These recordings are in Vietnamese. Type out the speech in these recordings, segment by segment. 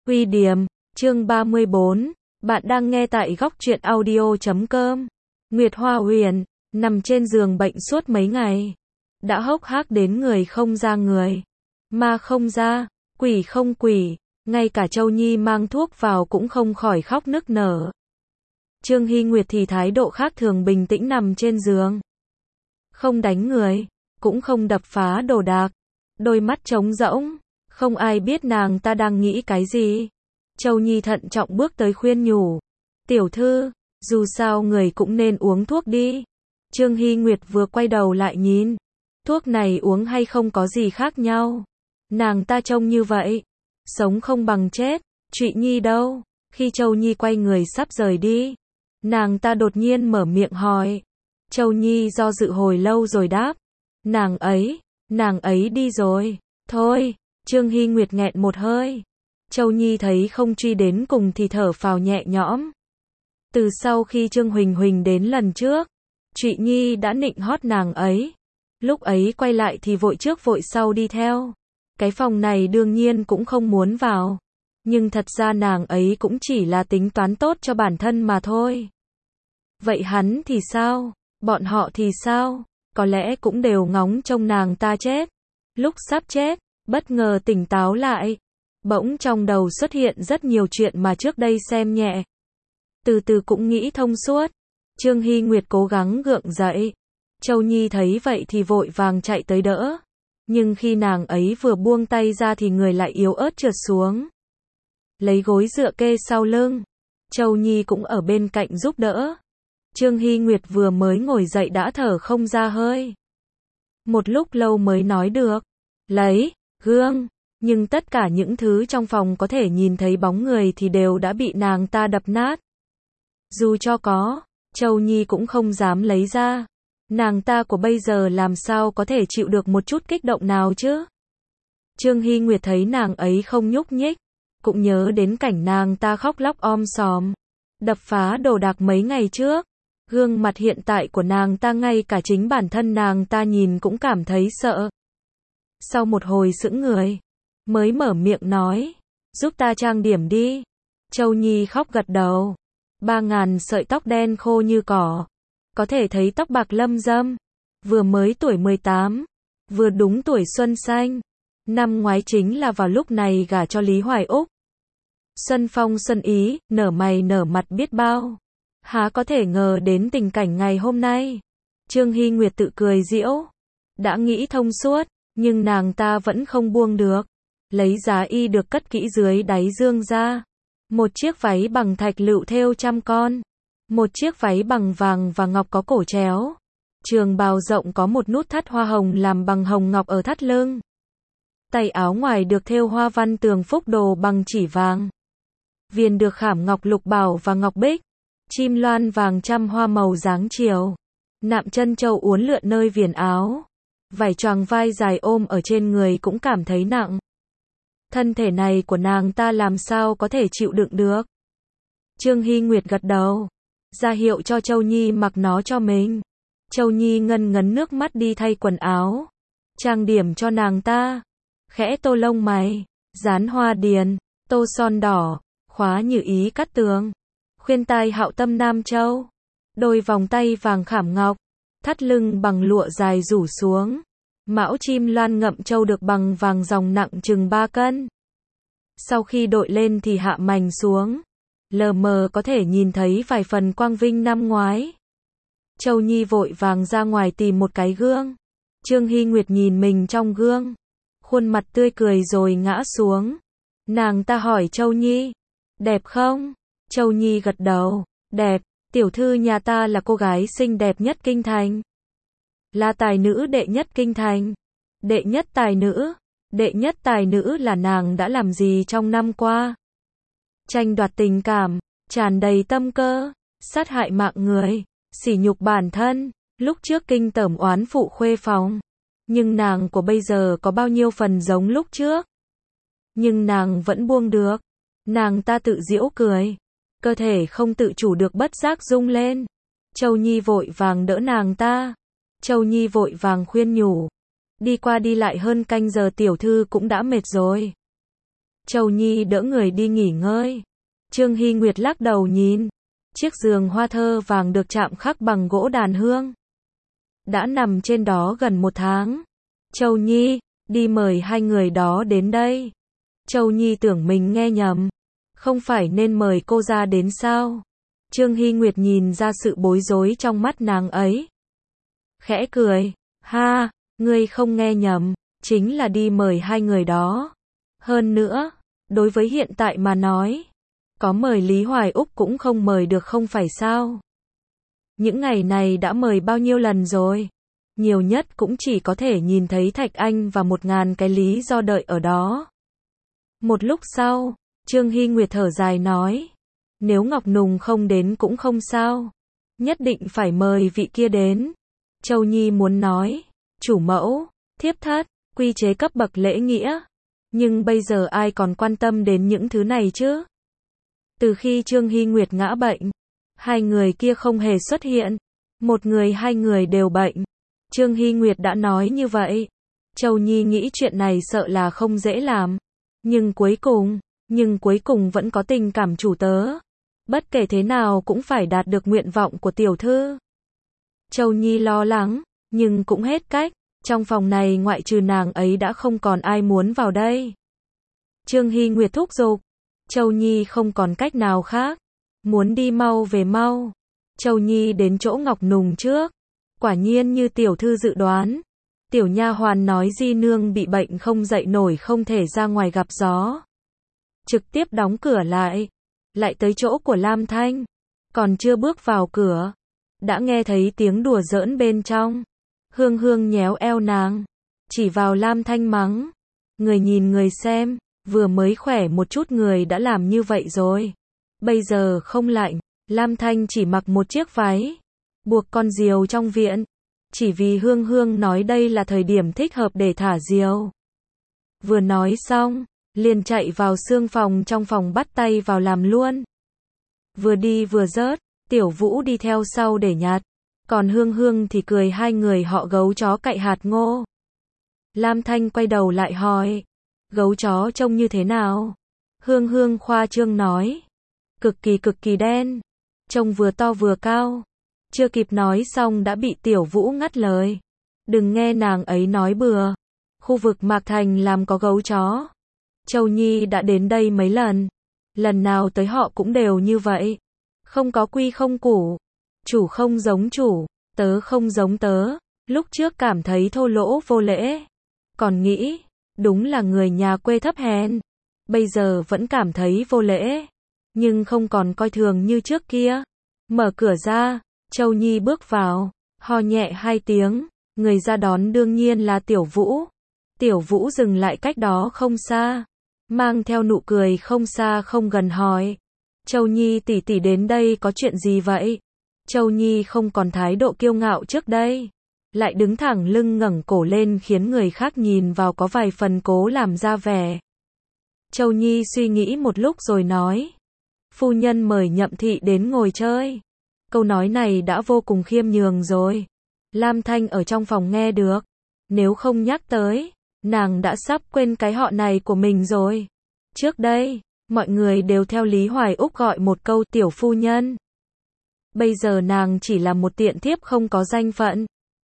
Huy Điềm, chương 34, bạn đang nghe tại góc truyện audio.com. Nguyệt Hoa Huyền, nằm trên giường bệnh suốt mấy ngày. Đã hốc hác đến người không ra người, ma không ra, quỷ không quỷ, ngay cả Châu Nhi mang thuốc vào cũng không khỏi khóc nức nở. Trương Hy Nguyệt thì thái độ khác thường bình tĩnh nằm trên giường. Không đánh người, cũng không đập phá đồ đạc, đôi mắt trống rỗng, không ai biết nàng ta đang nghĩ cái gì. Châu Nhi thận trọng bước tới khuyên nhủ. Tiểu thư, dù sao người cũng nên uống thuốc đi. Trương Hy Nguyệt vừa quay đầu lại nhìn. Thuốc này uống hay không có gì khác nhau. Nàng ta trông như vậy, sống không bằng chết. Trụy Nhi đâu? Khi Châu Nhi quay người sắp rời đi, nàng ta đột nhiên mở miệng hỏi. Châu Nhi do dự hồi lâu rồi đáp. Nàng ấy đi rồi. Thôi, Trương Hy Nguyệt nghẹn một hơi. Châu Nhi thấy không truy đến cùng thì thở phào nhẹ nhõm. Từ sau khi Trương Huỳnh Huỳnh đến lần trước, Trụy Nhi đã nịnh hót nàng ấy. Lúc ấy quay lại thì vội trước vội sau đi theo. Cái phòng này đương nhiên cũng không muốn vào. Nhưng thật ra nàng ấy cũng chỉ là tính toán tốt cho bản thân mà thôi. Vậy hắn thì sao? Bọn họ thì sao? Có lẽ cũng đều ngóng trông nàng ta chết. Lúc sắp chết, bất ngờ tỉnh táo lại. Bỗng trong đầu xuất hiện rất nhiều chuyện mà trước đây xem nhẹ. Từ từ cũng nghĩ thông suốt. Trương Hy Nguyệt cố gắng gượng dậy. Châu Nhi thấy vậy thì vội vàng chạy tới đỡ. Nhưng khi nàng ấy vừa buông tay ra thì người lại yếu ớt trượt xuống. Lấy gối dựa kê sau lưng. Châu Nhi cũng ở bên cạnh giúp đỡ. Trương Hy Nguyệt vừa mới ngồi dậy đã thở không ra hơi. Một lúc lâu mới nói được. Lấy gương. Nhưng tất cả những thứ trong phòng có thể nhìn thấy bóng người thì đều đã bị nàng ta đập nát. Dù cho có, Châu Nhi cũng không dám lấy ra. Nàng ta của bây giờ làm sao có thể chịu được một chút kích động nào chứ? Trương Hy Nguyệt thấy nàng ấy không nhúc nhích, cũng nhớ đến cảnh nàng ta khóc lóc om sòm, đập phá đồ đạc mấy ngày trước. Gương mặt hiện tại của nàng ta ngay cả chính bản thân nàng ta nhìn cũng cảm thấy sợ. Sau một hồi sững người, mới mở miệng nói, giúp ta trang điểm đi. Châu Nhi khóc gật đầu. 3.000 sợi tóc đen khô như cỏ, có thể thấy tóc bạc lâm dâm, vừa mới tuổi 18, vừa đúng tuổi xuân xanh. Năm ngoái chính là vào lúc này gả cho Lý Hoài Úc. Xuân phong xuân ý, nở mày nở mặt biết bao. Há có thể ngờ đến tình cảnh ngày hôm nay. Trương Hy Nguyệt tự cười giễu. Đã nghĩ thông suốt, nhưng nàng ta vẫn không buông được. Lấy giá y được cất kỹ dưới đáy dương ra. Một chiếc váy bằng thạch lựu thêu trăm con. Một chiếc váy bằng vàng và ngọc có cổ chéo. Trường bào rộng có một nút thắt hoa hồng làm bằng hồng ngọc ở thắt lưng. Tay áo ngoài được thêu hoa văn tường phúc đồ bằng chỉ vàng. Viền được khảm ngọc lục bảo và ngọc bích. Chim loan vàng trăm hoa màu dáng chiều. Nạm chân châu uốn lượn nơi viền áo. Vải choàng vai dài ôm ở trên người cũng cảm thấy nặng. Thân thể này của nàng ta làm sao có thể chịu đựng được. Trương Hy Nguyệt gật đầu, ra hiệu cho Châu Nhi mặc nó cho mình. Châu Nhi ngân ngấn nước mắt đi thay quần áo, trang điểm cho nàng ta, khẽ tô lông mày, dán hoa điền, tô son đỏ, khóa như ý cắt tường, khuyên tai hạo tâm Nam Châu, đôi vòng tay vàng khảm ngọc, thắt lưng bằng lụa dài rủ xuống. Mão chim loan ngậm châu được bằng vàng ròng nặng chừng 3 cân. Sau khi đội lên thì hạ mành xuống. Lờ mờ có thể nhìn thấy vài phần quang vinh năm ngoái. Châu Nhi vội vàng ra ngoài tìm một cái gương. Trương Hy Nguyệt nhìn mình trong gương. Khuôn mặt tươi cười rồi ngã xuống. Nàng ta hỏi Châu Nhi. Đẹp không? Châu Nhi gật đầu. Đẹp, tiểu thư nhà ta là cô gái xinh đẹp nhất kinh thành. Là tài nữ đệ nhất kinh thành. Đệ nhất tài nữ là nàng đã làm gì trong năm qua? Tranh đoạt tình cảm, tràn đầy tâm cơ, sát hại mạng người, sỉ nhục bản thân, lúc trước kinh tởm oán phụ khuê phòng. Nhưng nàng của bây giờ có bao nhiêu phần giống lúc trước? Nhưng nàng vẫn buông được. Nàng ta tự giễu cười, cơ thể không tự chủ được bất giác rung lên. Châu Nhi vội vàng đỡ nàng ta. Châu Nhi vội vàng khuyên nhủ. Đi qua đi lại hơn canh giờ tiểu thư cũng đã mệt rồi. Châu Nhi đỡ người đi nghỉ ngơi. Trương Hy Nguyệt lắc đầu nhìn. Chiếc giường hoa thơ vàng được chạm khắc bằng gỗ đàn hương. Đã nằm trên đó gần 1 tháng. Châu Nhi, đi mời hai người đó đến đây. Châu Nhi tưởng mình nghe nhầm. Không phải nên mời cô ra đến sao? Trương Hy Nguyệt nhìn ra sự bối rối trong mắt nàng ấy. Khẽ cười. Ha, ngươi không nghe nhầm. Chính là đi mời hai người đó. Hơn nữa, đối với hiện tại mà nói, có mời Lý Hoài Úc cũng không mời được không phải sao? Những ngày này đã mời bao nhiêu lần rồi? Nhiều nhất cũng chỉ có thể nhìn thấy Thạch Anh và 1000 cái lý do đợi ở đó. Một lúc sau, Trương Hy Nguyệt thở dài nói, nếu Ngọc Nùng không đến cũng không sao, nhất định phải mời vị kia đến. Châu Nhi muốn nói, chủ mẫu, thiếp thất, quy chế cấp bậc lễ nghĩa, nhưng bây giờ ai còn quan tâm đến những thứ này chứ? Từ khi Trương Hy Nguyệt ngã bệnh, hai người kia không hề xuất hiện, một người hai người đều bệnh. Trương Hy Nguyệt đã nói như vậy. Châu Nhi nghĩ chuyện này sợ là không dễ làm, nhưng cuối cùng vẫn có tình cảm chủ tớ. Bất kể thế nào cũng phải đạt được nguyện vọng của tiểu thư. Châu Nhi lo lắng, nhưng cũng hết cách, trong phòng này ngoại trừ nàng ấy đã không còn ai muốn vào đây. Trương Hy Nguyệt thúc giục, Châu Nhi không còn cách nào khác, muốn đi mau về mau. Châu Nhi đến chỗ Ngọc Nùng trước, quả nhiên như tiểu thư dự đoán, tiểu nha hoàn nói di nương bị bệnh không dậy nổi không thể ra ngoài gặp gió. Trực tiếp đóng cửa lại tới chỗ của Lam Thanh, còn chưa bước vào cửa, đã nghe thấy tiếng đùa giỡn bên trong. Hương Hương nhéo eo nàng, chỉ vào Lam Thanh mắng, người nhìn người xem, vừa mới khỏe một chút người đã làm như vậy rồi. Bây giờ không lạnh, Lam Thanh chỉ mặc một chiếc váy, buộc con diều trong viện, chỉ vì Hương Hương nói đây là thời điểm thích hợp để thả diều. Vừa nói xong, liền chạy vào xương phòng trong phòng bắt tay vào làm luôn. Vừa đi vừa rớt, Tiểu Vũ đi theo sau để nhặt, còn Hương Hương thì cười hai người họ gấu chó cạy hạt ngô. Lam Thanh quay đầu lại hỏi, gấu chó trông như thế nào? Hương Hương khoa trương nói, cực kỳ đen, trông vừa to vừa cao. Chưa kịp nói xong đã bị Tiểu Vũ ngắt lời. Đừng nghe nàng ấy nói bừa. Khu vực Mạc Thành làm có gấu chó. Châu Nhi đã đến đây mấy lần. Lần nào tới họ cũng đều như vậy. Không có quy không củ. Chủ không giống chủ, tớ không giống tớ. Lúc trước cảm thấy thô lỗ vô lễ. Còn nghĩ, đúng là người nhà quê thấp hèn. Bây giờ vẫn cảm thấy vô lễ. Nhưng không còn coi thường như trước kia. Mở cửa ra, Châu Nhi bước vào, ho nhẹ 2 tiếng, người ra đón đương nhiên là Tiểu Vũ. Tiểu Vũ dừng lại cách đó không xa, mang theo nụ cười không xa không gần hỏi, Châu Nhi tỷ tỷ đến đây có chuyện gì vậy? Châu Nhi không còn thái độ kiêu ngạo trước đây, lại đứng thẳng lưng ngẩng cổ lên khiến người khác nhìn vào có vài phần cố làm ra vẻ. Châu Nhi suy nghĩ một lúc rồi nói, phu nhân mời Nhậm thị đến ngồi chơi. Câu nói này đã vô cùng khiêm nhường rồi. Lam Thanh ở trong phòng nghe được. Nếu không nhắc tới, nàng đã sắp quên cái họ này của mình rồi. Trước đây, mọi người đều theo Lý Hoài Úc gọi một câu tiểu phu nhân. Bây giờ nàng chỉ là một tiện thiếp không có danh phận,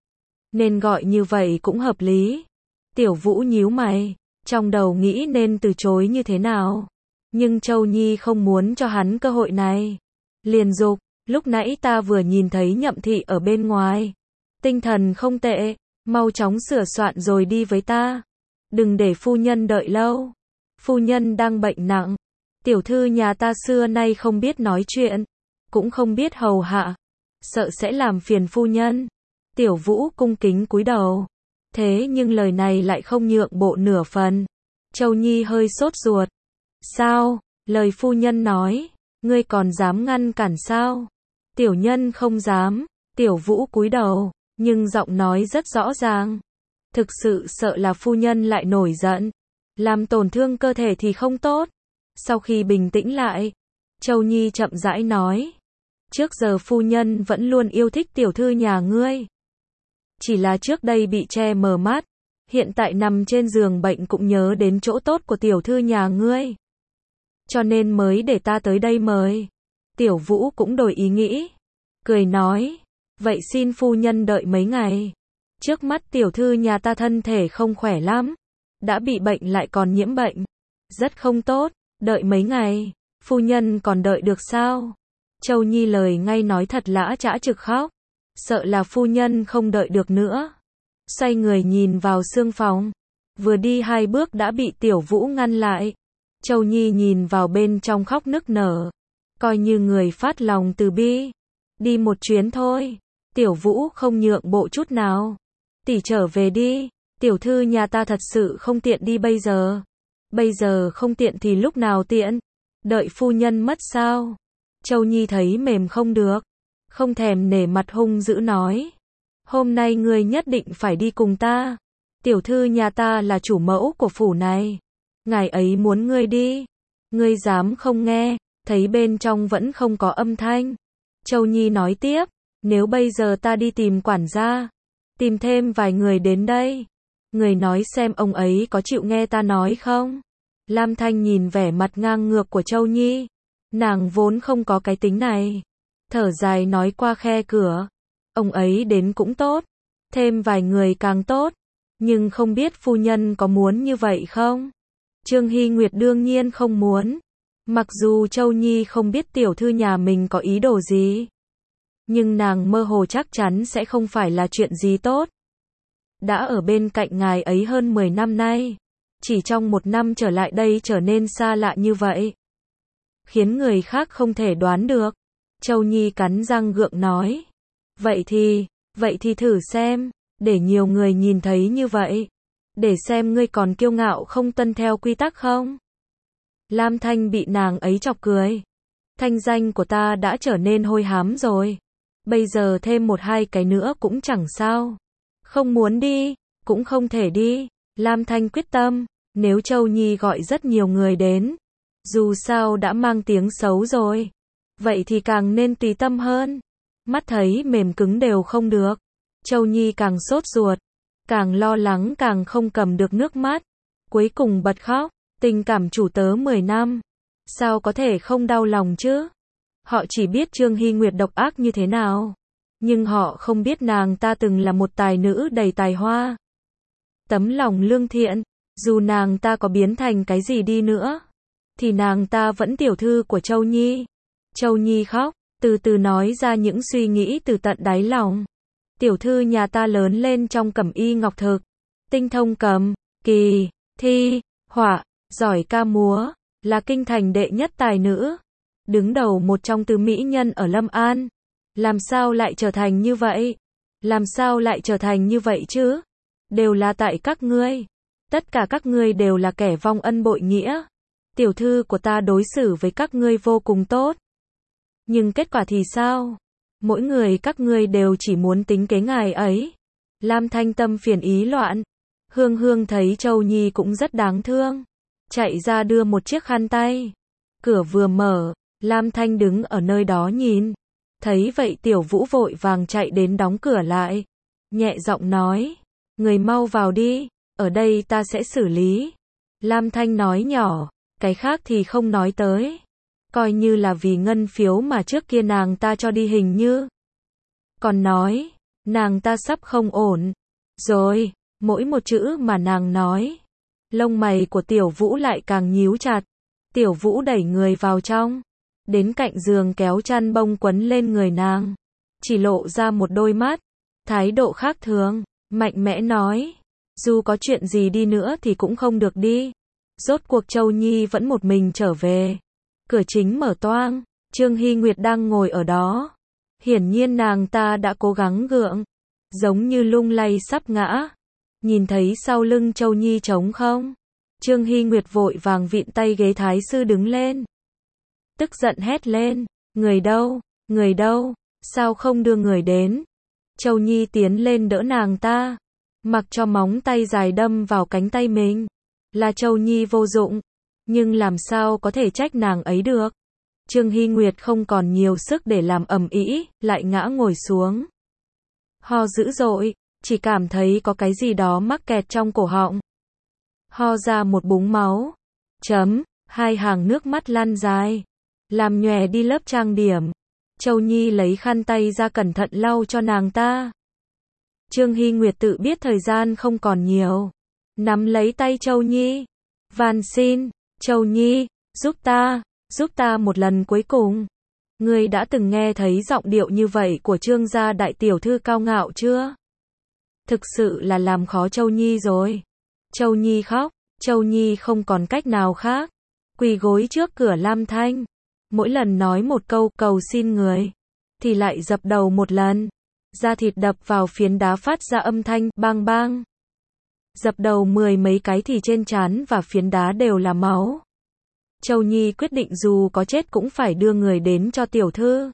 nên gọi như vậy cũng hợp lý. Tiểu Vũ nhíu mày, trong đầu nghĩ nên từ chối như thế nào. Nhưng Châu Nhi không muốn cho hắn cơ hội này. Liền dục, lúc nãy ta vừa nhìn thấy Nhậm thị ở bên ngoài. Tinh thần không tệ, mau chóng sửa soạn rồi đi với ta. Đừng để phu nhân đợi lâu. Phu nhân đang bệnh nặng. Tiểu thư nhà ta xưa nay không biết nói chuyện, cũng không biết hầu hạ. Sợ sẽ làm phiền phu nhân. Tiểu Vũ cung kính cúi đầu. Thế nhưng lời này lại không nhượng bộ nửa phần. Châu Nhi hơi sốt ruột. Sao? Lời phu nhân nói, ngươi còn dám ngăn cản sao? Tiểu nhân không dám. Tiểu Vũ cúi đầu, nhưng giọng nói rất rõ ràng. Thực sự sợ là phu nhân lại nổi giận, làm tổn thương cơ thể thì không tốt. Sau khi bình tĩnh lại, Châu Nhi chậm rãi nói, trước giờ phu nhân vẫn luôn yêu thích tiểu thư nhà ngươi. Chỉ là trước đây bị che mờ mắt, hiện tại nằm trên giường bệnh cũng nhớ đến chỗ tốt của tiểu thư nhà ngươi. Cho nên mới để ta tới đây mời. Tiểu Vũ cũng đổi ý nghĩ. Cười nói, vậy xin phu nhân đợi mấy ngày. Trước mắt tiểu thư nhà ta thân thể không khỏe lắm. Đã bị bệnh lại còn nhiễm bệnh. Rất không tốt, đợi mấy ngày. Phu nhân còn đợi được sao? Châu Nhi lời ngay nói thật lã chã trực khóc. Sợ là phu nhân không đợi được nữa. Xoay người nhìn vào xương phòng. Vừa đi 2 bước đã bị Tiểu Vũ ngăn lại. Châu Nhi nhìn vào bên trong khóc nức nở. Coi như người phát lòng từ bi. Đi một chuyến thôi. Tiểu Vũ không nhượng bộ chút nào. Tỷ trở về đi. Tiểu thư nhà ta thật sự không tiện đi bây giờ. Bây giờ không tiện thì lúc nào tiện? Đợi phu nhân mất sao? Châu Nhi thấy mềm không được. Không thèm nể mặt hung dữ nói. Hôm nay ngươi nhất định phải đi cùng ta. Tiểu thư nhà ta là chủ mẫu của phủ này. Ngài ấy muốn ngươi đi. Ngươi dám không nghe, thấy bên trong vẫn không có âm thanh. Châu Nhi nói tiếp, nếu bây giờ ta đi tìm quản gia, tìm thêm vài người đến đây. Người nói xem ông ấy có chịu nghe ta nói không? Lam Thanh nhìn vẻ mặt ngang ngược của Châu Nhi. Nàng vốn không có cái tính này. Thở dài nói qua khe cửa. Ông ấy đến cũng tốt. Thêm vài người càng tốt. Nhưng không biết phu nhân có muốn như vậy không? Trương Hy Nguyệt đương nhiên không muốn. Mặc dù Châu Nhi không biết tiểu thư nhà mình có ý đồ gì. Nhưng nàng mơ hồ chắc chắn sẽ không phải là chuyện gì tốt. Đã ở bên cạnh ngài ấy hơn 10 năm nay. Chỉ trong 1 năm trở lại đây trở nên xa lạ như vậy. Khiến người khác không thể đoán được. Châu Nhi cắn răng gượng nói. Vậy thì thử xem. Để nhiều người nhìn thấy như vậy. Để xem ngươi còn kiêu ngạo không tuân theo quy tắc không? Lam Thanh bị nàng ấy chọc cười. Thanh danh của ta đã trở nên hôi hám rồi. Bây giờ thêm 1-2 cái nữa cũng chẳng sao. Không muốn đi, cũng không thể đi. Lam Thanh quyết tâm, nếu Châu Nhi gọi rất nhiều người đến. Dù sao đã mang tiếng xấu rồi. Vậy thì càng nên tùy tâm hơn. Mắt thấy mềm cứng đều không được. Châu Nhi càng sốt ruột. Càng lo lắng càng không cầm được nước mắt. Cuối cùng bật khóc. Tình cảm chủ tớ 10 năm. Sao có thể không đau lòng chứ? Họ chỉ biết Trương Hy Nguyệt độc ác như thế nào. Nhưng họ không biết nàng ta từng là một tài nữ đầy tài hoa. Tấm lòng lương thiện. Dù nàng ta có biến thành cái gì đi nữa. Thì nàng ta vẫn tiểu thư của Châu Nhi. Châu Nhi khóc. Từ từ nói ra những suy nghĩ từ tận đáy lòng. Tiểu thư nhà ta lớn lên trong cẩm y ngọc thực. Tinh thông cầm, kỳ, thi, họa. Giỏi ca múa, là kinh thành đệ nhất tài nữ. Đứng đầu một trong tứ mỹ nhân ở Lâm An. Làm sao lại trở thành như vậy? Làm sao lại trở thành như vậy chứ? Đều là tại các ngươi. Tất cả các ngươi đều là kẻ vong ân bội nghĩa. Tiểu thư của ta đối xử với các ngươi vô cùng tốt. Nhưng kết quả thì sao? Mỗi người các ngươi đều chỉ muốn tính kế ngài ấy. Lam Thanh tâm phiền ý loạn. Hương Hương thấy Châu Nhi cũng rất đáng thương. Chạy ra đưa một chiếc khăn tay. Cửa vừa mở, Lam Thanh đứng ở nơi đó nhìn. Thấy vậy Tiểu Vũ vội vàng chạy đến đóng cửa lại. Nhẹ giọng nói, người mau vào đi, ở đây ta sẽ xử lý. Lam Thanh nói nhỏ, cái khác thì không nói tới. Coi như là vì ngân phiếu mà trước kia nàng ta cho đi hình như. Còn nói, nàng ta sắp không ổn. Rồi, mỗi một chữ mà nàng nói. Lông mày của Tiểu Vũ lại càng nhíu chặt. Tiểu Vũ đẩy người vào trong. Đến cạnh giường kéo chăn bông quấn lên người nàng. Chỉ lộ ra một đôi mắt. Thái độ khác thường. Mạnh mẽ nói. Dù có chuyện gì đi nữa thì cũng không được đi. Rốt cuộc Châu Nhi vẫn một mình trở về. Cửa chính mở toang. Trương Hy Nguyệt đang ngồi ở đó. Hiển nhiên nàng ta đã cố gắng gượng. Giống như lung lay sắp ngã. Nhìn thấy sau lưng Châu Nhi trống không? Trương Hy Nguyệt vội vàng vịn tay ghế thái sư đứng lên. Tức giận hét lên. Người đâu? Người đâu? Sao không đưa người đến? Châu Nhi tiến lên đỡ nàng ta. Mặc cho móng tay dài đâm vào cánh tay mình. Là Châu Nhi vô dụng. Nhưng làm sao có thể trách nàng ấy được? Trương Hy Nguyệt không còn nhiều sức để làm ầm ĩ, lại ngã ngồi xuống. Ho dữ dội. chỉ cảm thấy có cái gì đó mắc kẹt trong cổ họng. Ho ra một búng máu. Hai hàng nước mắt lăn dài. Làm nhòe đi lớp trang điểm. Châu Nhi lấy khăn tay ra cẩn thận lau cho nàng ta. Trương Hy Nguyệt tự biết thời gian không còn nhiều. Nắm lấy tay Châu Nhi. Van xin, Châu Nhi, giúp ta một lần cuối cùng. Ngươi đã từng nghe thấy giọng điệu như vậy của Trương gia đại tiểu thư cao ngạo chưa? Thực sự là làm khó Châu Nhi rồi. Châu Nhi khóc, Châu Nhi không còn cách nào khác. Quỳ gối trước cửa Lam Thanh. Mỗi lần nói một câu cầu xin người, thì lại dập đầu một lần. Da thịt đập vào phiến đá phát ra âm thanh bang bang. Dập đầu 10 mấy cái thì trên trán và phiến đá đều là máu. Châu Nhi quyết định dù có chết cũng phải đưa người đến cho tiểu thư.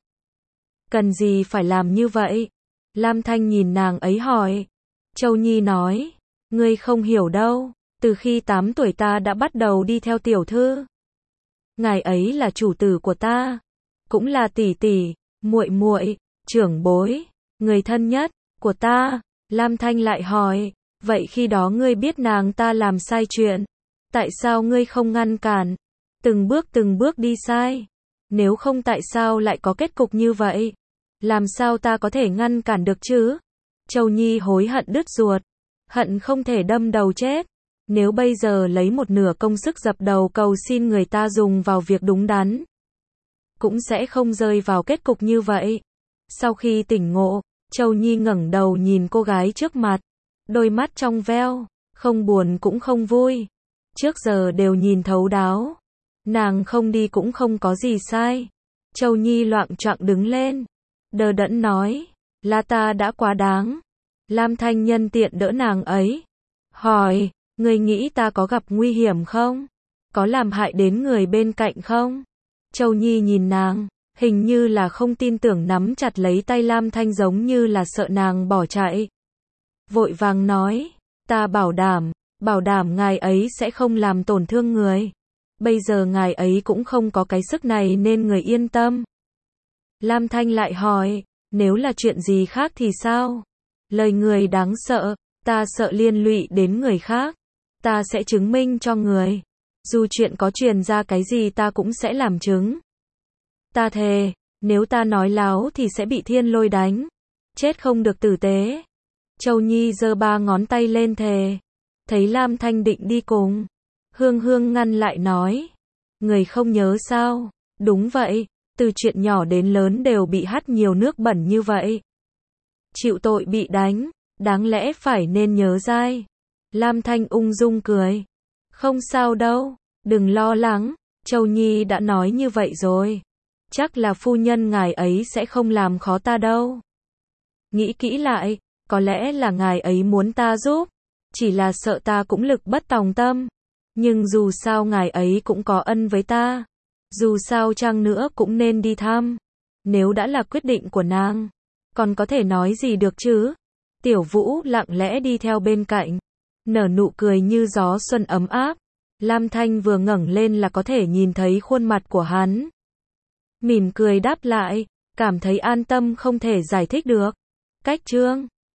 Cần gì phải làm như vậy? Lam Thanh nhìn nàng ấy hỏi. Châu Nhi nói, ngươi không hiểu đâu, từ khi 8 tuổi ta đã bắt đầu đi theo tiểu thư. Ngài ấy là chủ tử của ta, cũng là tỷ tỷ, muội muội, trưởng bối, người thân nhất của ta. Lam Thanh lại hỏi, vậy khi đó ngươi biết nàng ta làm sai chuyện, tại sao ngươi không ngăn cản, từng bước đi sai? Nếu không tại sao lại có kết cục như vậy? Làm sao ta có thể ngăn cản được chứ? Châu Nhi hối hận đứt ruột, hận không thể đâm đầu chết. Nếu bây giờ lấy một nửa công sức dập đầu cầu xin người ta dùng vào việc đúng đắn, cũng sẽ không rơi vào kết cục như vậy. Sau khi tỉnh ngộ, Châu Nhi ngẩng đầu nhìn cô gái trước mặt, đôi mắt trong veo, không buồn cũng không vui. Trước giờ đều nhìn thấu đáo, nàng không đi cũng không có gì sai. Châu Nhi loạng choạng đứng lên, đờ đẫn nói, là ta đã quá đáng. Lam Thanh nhân tiện đỡ nàng ấy, hỏi, ngươi nghĩ ta có gặp nguy hiểm không? Có làm hại đến người bên cạnh không? Châu Nhi nhìn nàng, hình như là không tin tưởng, nắm chặt lấy tay Lam Thanh giống như là sợ nàng bỏ chạy. Vội vàng nói, ta bảo đảm ngài ấy sẽ không làm tổn thương người. Bây giờ ngài ấy cũng không có cái sức này nên người yên tâm. Lam Thanh lại hỏi, nếu là chuyện gì khác thì sao? Lời người đáng sợ, ta sợ liên lụy đến người khác. Ta sẽ chứng minh cho người. Dù chuyện có truyền ra cái gì ta cũng sẽ làm chứng. Ta thề, nếu ta nói láo thì sẽ bị thiên lôi đánh. Chết không được tử tế. Châu Nhi giơ 3 ngón tay lên thề. Thấy Lam Thanh định đi cùng, Hương Hương ngăn lại nói, người không nhớ sao? Đúng vậy, từ chuyện nhỏ đến lớn đều bị hắt nhiều nước bẩn như vậy. Chịu tội bị đánh, đáng lẽ phải nên nhớ dai. Lam Thanh ung dung cười. Không sao đâu, đừng lo lắng, Châu Nhi đã nói như vậy rồi. Chắc là phu nhân ngài ấy sẽ không làm khó ta đâu. Nghĩ kỹ lại, có lẽ là ngài ấy muốn ta giúp, chỉ là sợ ta cũng lực bất tòng tâm. Nhưng dù sao ngài ấy cũng có ân với ta. Dù sao chăng nữa cũng nên đi thăm. Nếu đã là quyết định của nàng, còn có thể nói gì được chứ? Tiểu Vũ lặng lẽ đi theo bên cạnh, nở nụ cười như gió xuân ấm áp. Lam Thanh vừa ngẩng lên là có thể nhìn thấy khuôn mặt của hắn. Mỉm cười đáp lại, cảm thấy an tâm không thể giải thích được. Cách Trương